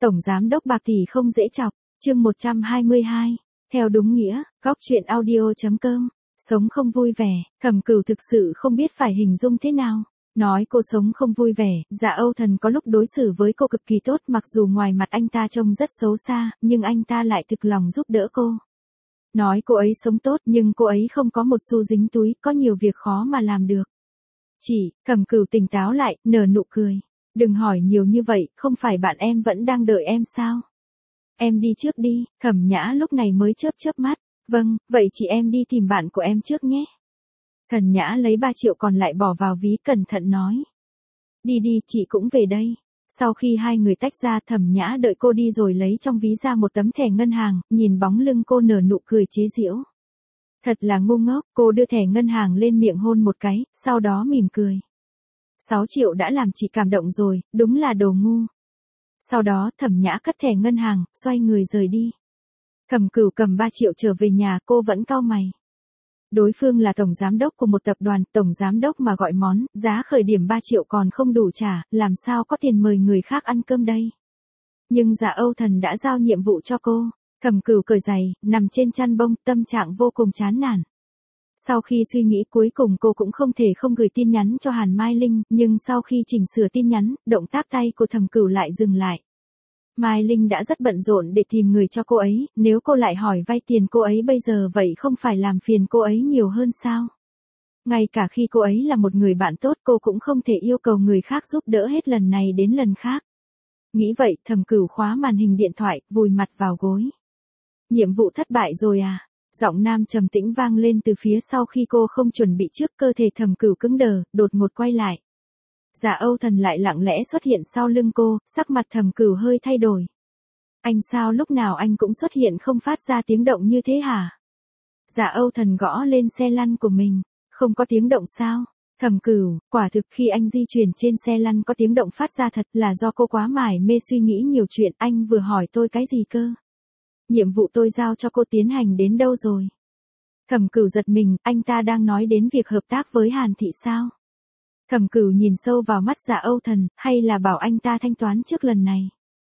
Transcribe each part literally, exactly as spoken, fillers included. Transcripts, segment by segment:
Tổng giám đốc bạc tỷ không dễ chọc, chương một trăm hai mươi hai. Theo đúng nghĩa, góc truyện audio chấm com. Sống không vui vẻ, Thẩm Cửu thực sự không biết phải hình dung thế nào. Nói cô sống không vui vẻ, Dạ Âu Thần có lúc đối xử với cô cực kỳ tốt, mặc dù ngoài mặt anh ta trông rất xấu xa, nhưng anh ta lại thực lòng giúp đỡ cô. Nói cô ấy sống tốt nhưng cô ấy không có một xu dính túi, có nhiều việc khó mà làm được. Chỉ, Thẩm Cửu tỉnh táo lại, nở nụ cười. Đừng hỏi nhiều như vậy, không phải bạn em vẫn đang đợi em sao? Em đi trước đi, Thẩm Nhã lúc này mới chớp chớp mắt. Vâng, vậy chị em đi tìm bạn của em trước nhé. Thần Nhã lấy ba triệu còn lại bỏ vào ví, cẩn thận nói. Đi đi, chị cũng về đây. Sau khi hai người tách ra, Thẩm Nhã đợi cô đi rồi lấy trong ví ra một tấm thẻ ngân hàng, nhìn bóng lưng cô nở nụ cười chế giễu. Thật là ngu ngốc, cô đưa thẻ ngân hàng lên miệng hôn một cái, sau đó mỉm cười. sáu triệu đã làm chị cảm động rồi, đúng là đồ ngu. Sau đó Thẩm Nhã cất thẻ ngân hàng, xoay người rời đi. Thẩm Cửu cầm ba triệu trở về nhà, cô vẫn cau mày. Đối phương là tổng giám đốc của một tập đoàn, tổng giám đốc mà gọi món, giá khởi điểm ba triệu còn không đủ trả, làm sao có tiền mời người khác ăn cơm đây. Nhưng Dạ Âu Thần đã giao nhiệm vụ cho cô. Thẩm Cửu cởi giày, nằm trên chăn bông, tâm trạng vô cùng chán nản. Sau khi suy nghĩ cuối cùng cô cũng không thể không gửi tin nhắn cho Hàn Mai Linh, nhưng sau khi chỉnh sửa tin nhắn, động tác tay của Thẩm Cửu lại dừng lại. Mai Linh đã rất bận rộn để tìm người cho cô ấy, nếu cô lại hỏi vay tiền cô ấy bây giờ vậy không phải làm phiền cô ấy nhiều hơn sao? Ngay cả khi cô ấy là một người bạn tốt cô cũng không thể yêu cầu người khác giúp đỡ hết lần này đến lần khác. Nghĩ vậy, Thẩm Cửu khóa màn hình điện thoại, vùi mặt vào gối. Nhiệm vụ thất bại rồi à? Giọng nam trầm tĩnh vang lên từ phía sau khi cô không chuẩn bị trước, cơ thể Thẩm Cửu cứng đờ, đột ngột quay lại. Dạ Âu Thần lại lặng lẽ xuất hiện sau lưng cô, sắc mặt Thẩm Cửu hơi thay đổi. Anh sao lúc nào anh cũng xuất hiện không phát ra tiếng động như thế hả? Dạ Âu Thần gõ lên xe lăn của mình, không có tiếng động sao? Thẩm Cửu, quả thực khi anh di chuyển trên xe lăn có tiếng động phát ra thật là do cô quá mải mê suy nghĩ nhiều chuyện, anh vừa hỏi tôi cái gì cơ? Nhiệm vụ tôi giao cho cô tiến hành đến đâu rồi? Thẩm Cửu giật mình, anh ta đang nói đến việc hợp tác với Hàn Thị sao? Thẩm Cửu nhìn sâu vào mắt Dạ Âu Thần, hay là bảo anh ta thanh toán trước lần này?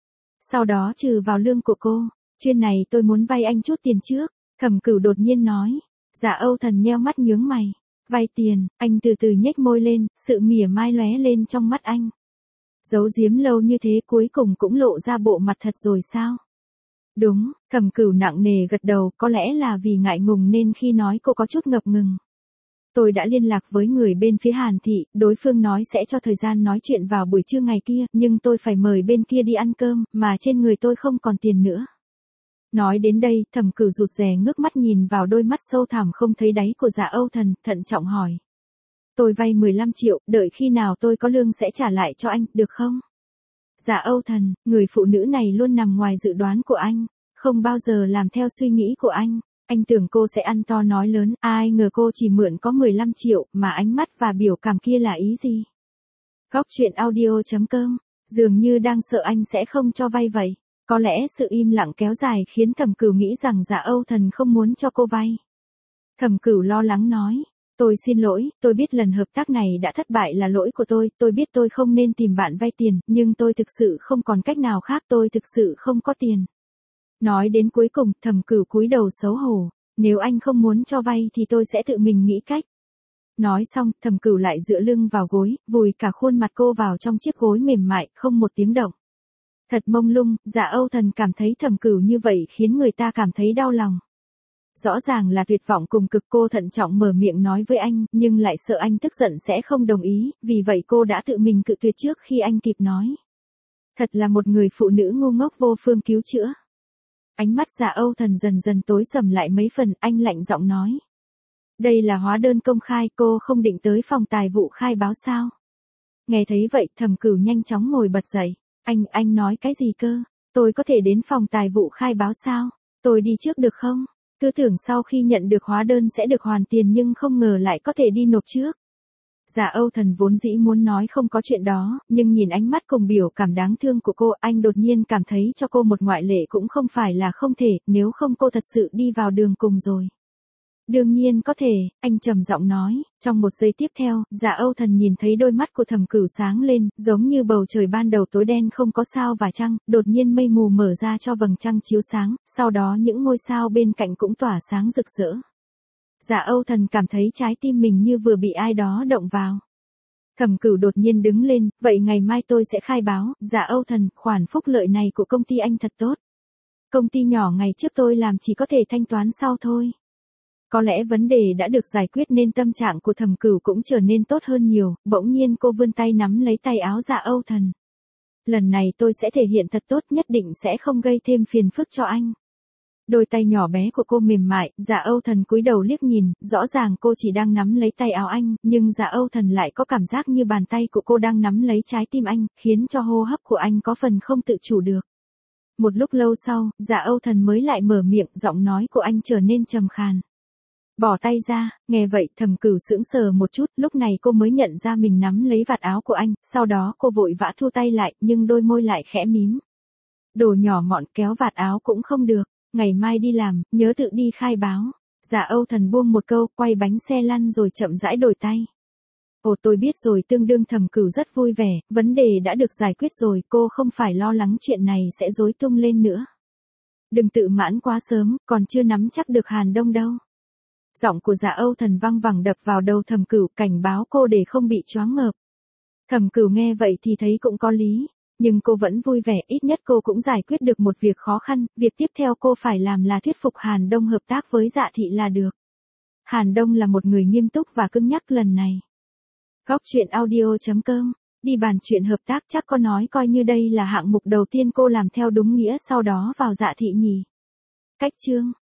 Sau đó trừ vào lương của cô, chuyến này tôi muốn vay anh chút tiền trước, Thẩm Cửu đột nhiên nói. Dạ Âu Thần nheo mắt nhướng mày. Vay tiền, anh từ từ nhếch môi lên, sự mỉa mai lóe lên trong mắt anh. Giấu giếm lâu như thế cuối cùng cũng lộ ra bộ mặt thật rồi sao? Đúng, Thẩm Cửu nặng nề gật đầu, có lẽ là vì ngại ngùng nên khi nói cô có chút ngập ngừng. Tôi đã liên lạc với người bên phía Hàn Thị, đối phương nói sẽ cho thời gian nói chuyện vào buổi trưa ngày kia, nhưng tôi phải mời bên kia đi ăn cơm, mà trên người tôi không còn tiền nữa. Nói đến đây, Thẩm Cửu rụt rè ngước mắt nhìn vào đôi mắt sâu thẳm không thấy đáy của Dạ Âu Thần, thận trọng hỏi. Tôi vay mười lăm triệu, đợi khi nào tôi có lương sẽ trả lại cho anh, được không? Dạ Âu Thần, người phụ nữ này luôn nằm ngoài dự đoán của anh, không bao giờ làm theo suy nghĩ của anh. Anh tưởng cô sẽ ăn to nói lớn, ai ngờ cô chỉ mượn có mười lăm triệu, mà ánh mắt và biểu cảm kia là ý gì? Góc truyện audio chấm com, dường như đang sợ anh sẽ không cho vay vậy. Có lẽ sự im lặng kéo dài khiến Thẩm Cửu nghĩ rằng Dạ Âu Thần không muốn cho cô vay. Thẩm Cửu lo lắng nói, tôi xin lỗi, tôi biết lần hợp tác này đã thất bại là lỗi của tôi, tôi biết tôi không nên tìm bạn vay tiền, nhưng tôi thực sự không còn cách nào khác, tôi thực sự không có tiền. Nói đến cuối cùng, Thẩm Cửu cúi đầu xấu hổ, nếu anh không muốn cho vay thì tôi sẽ tự mình nghĩ cách. Nói xong, Thẩm Cửu lại dựa lưng vào gối, vùi cả khuôn mặt cô vào trong chiếc gối mềm mại, không một tiếng động. Thật mông lung, Dạ Âu Thần cảm thấy Thẩm Cửu như vậy khiến người ta cảm thấy đau lòng. Rõ ràng là tuyệt vọng cùng cực, cô thận trọng mở miệng nói với anh, nhưng lại sợ anh tức giận sẽ không đồng ý, vì vậy cô đã tự mình cự tuyệt trước khi anh kịp nói. Thật là một người phụ nữ ngu ngốc vô phương cứu chữa. Ánh mắt Dạ Âu Thần dần dần tối sầm lại mấy phần, anh lạnh giọng nói. Đây là hóa đơn công khai, cô không định tới phòng tài vụ khai báo sao? Nghe thấy vậy, Thẩm Cửu nhanh chóng ngồi bật dậy. Anh, anh nói cái gì cơ? Tôi có thể đến phòng tài vụ khai báo sao? Tôi đi trước được không? Cứ tưởng sau khi nhận được hóa đơn sẽ được hoàn tiền nhưng không ngờ lại có thể đi nộp trước. Dạ Âu Thần vốn dĩ muốn nói không có chuyện đó, nhưng nhìn ánh mắt cùng biểu cảm đáng thương của cô, anh đột nhiên cảm thấy cho cô một ngoại lệ cũng không phải là không thể, nếu không cô thật sự đi vào đường cùng rồi. Đương nhiên có thể, anh trầm giọng nói, trong một giây tiếp theo, Dạ Âu Thần nhìn thấy đôi mắt của Thẩm Cửu sáng lên, giống như bầu trời ban đầu tối đen không có sao và trăng, đột nhiên mây mù mở ra cho vầng trăng chiếu sáng, sau đó những ngôi sao bên cạnh cũng tỏa sáng rực rỡ. Dạ Âu Thần cảm thấy trái tim mình như vừa bị ai đó động vào. Thẩm Cửu đột nhiên đứng lên, vậy ngày mai tôi sẽ khai báo, Dạ Âu Thần, khoản phúc lợi này của công ty anh thật tốt. Công ty nhỏ ngày trước tôi làm chỉ có thể thanh toán sau thôi. Có lẽ vấn đề đã được giải quyết nên tâm trạng của Thẩm Cửu cũng trở nên tốt hơn nhiều, bỗng nhiên cô vươn tay nắm lấy tay áo Dạ Âu Thần. Lần này tôi sẽ thể hiện thật tốt, nhất định sẽ không gây thêm phiền phức cho anh. Đôi tay nhỏ bé của cô mềm mại, Dạ Âu Thần cúi đầu liếc nhìn, rõ ràng cô chỉ đang nắm lấy tay áo anh, nhưng Dạ Âu Thần lại có cảm giác như bàn tay của cô đang nắm lấy trái tim anh, khiến cho hô hấp của anh có phần không tự chủ được. Một lúc lâu sau, Dạ Âu Thần mới lại mở miệng, giọng nói của anh trở nên trầm khàn. Bỏ tay ra, nghe vậy Thẩm Cửu sững sờ một chút, lúc này cô mới nhận ra mình nắm lấy vạt áo của anh, sau đó cô vội vã thu tay lại, nhưng đôi môi lại khẽ mím. Đồ nhỏ mọn, kéo vạt áo cũng không được, ngày mai đi làm, nhớ tự đi khai báo. Dạ Âu Thần buông một câu, quay bánh xe lăn rồi chậm rãi đổi tay. Ồ tôi biết rồi, tương đương Thẩm Cửu rất vui vẻ, vấn đề đã được giải quyết rồi, cô không phải lo lắng chuyện này sẽ rối tung lên nữa. Đừng tự mãn quá sớm, còn chưa nắm chắc được Hàn Đông đâu. Giọng của Dạ Âu Thần văng vẳng đập vào đầu Thẩm Cửu, cảnh báo cô để không bị choáng ngợp. Thẩm Cửu nghe vậy thì thấy cũng có lý, nhưng cô vẫn vui vẻ, ít nhất cô cũng giải quyết được một việc khó khăn, việc tiếp theo cô phải làm là thuyết phục Hàn Đông hợp tác với Dạ Thị là được. Hàn Đông là một người nghiêm túc và cứng nhắc lần này. Góc truyện audio chấm com, đi bàn chuyện hợp tác chắc có nói coi như đây là hạng mục đầu tiên cô làm theo đúng nghĩa sau đó vào Dạ Thị nhỉ. Cách chương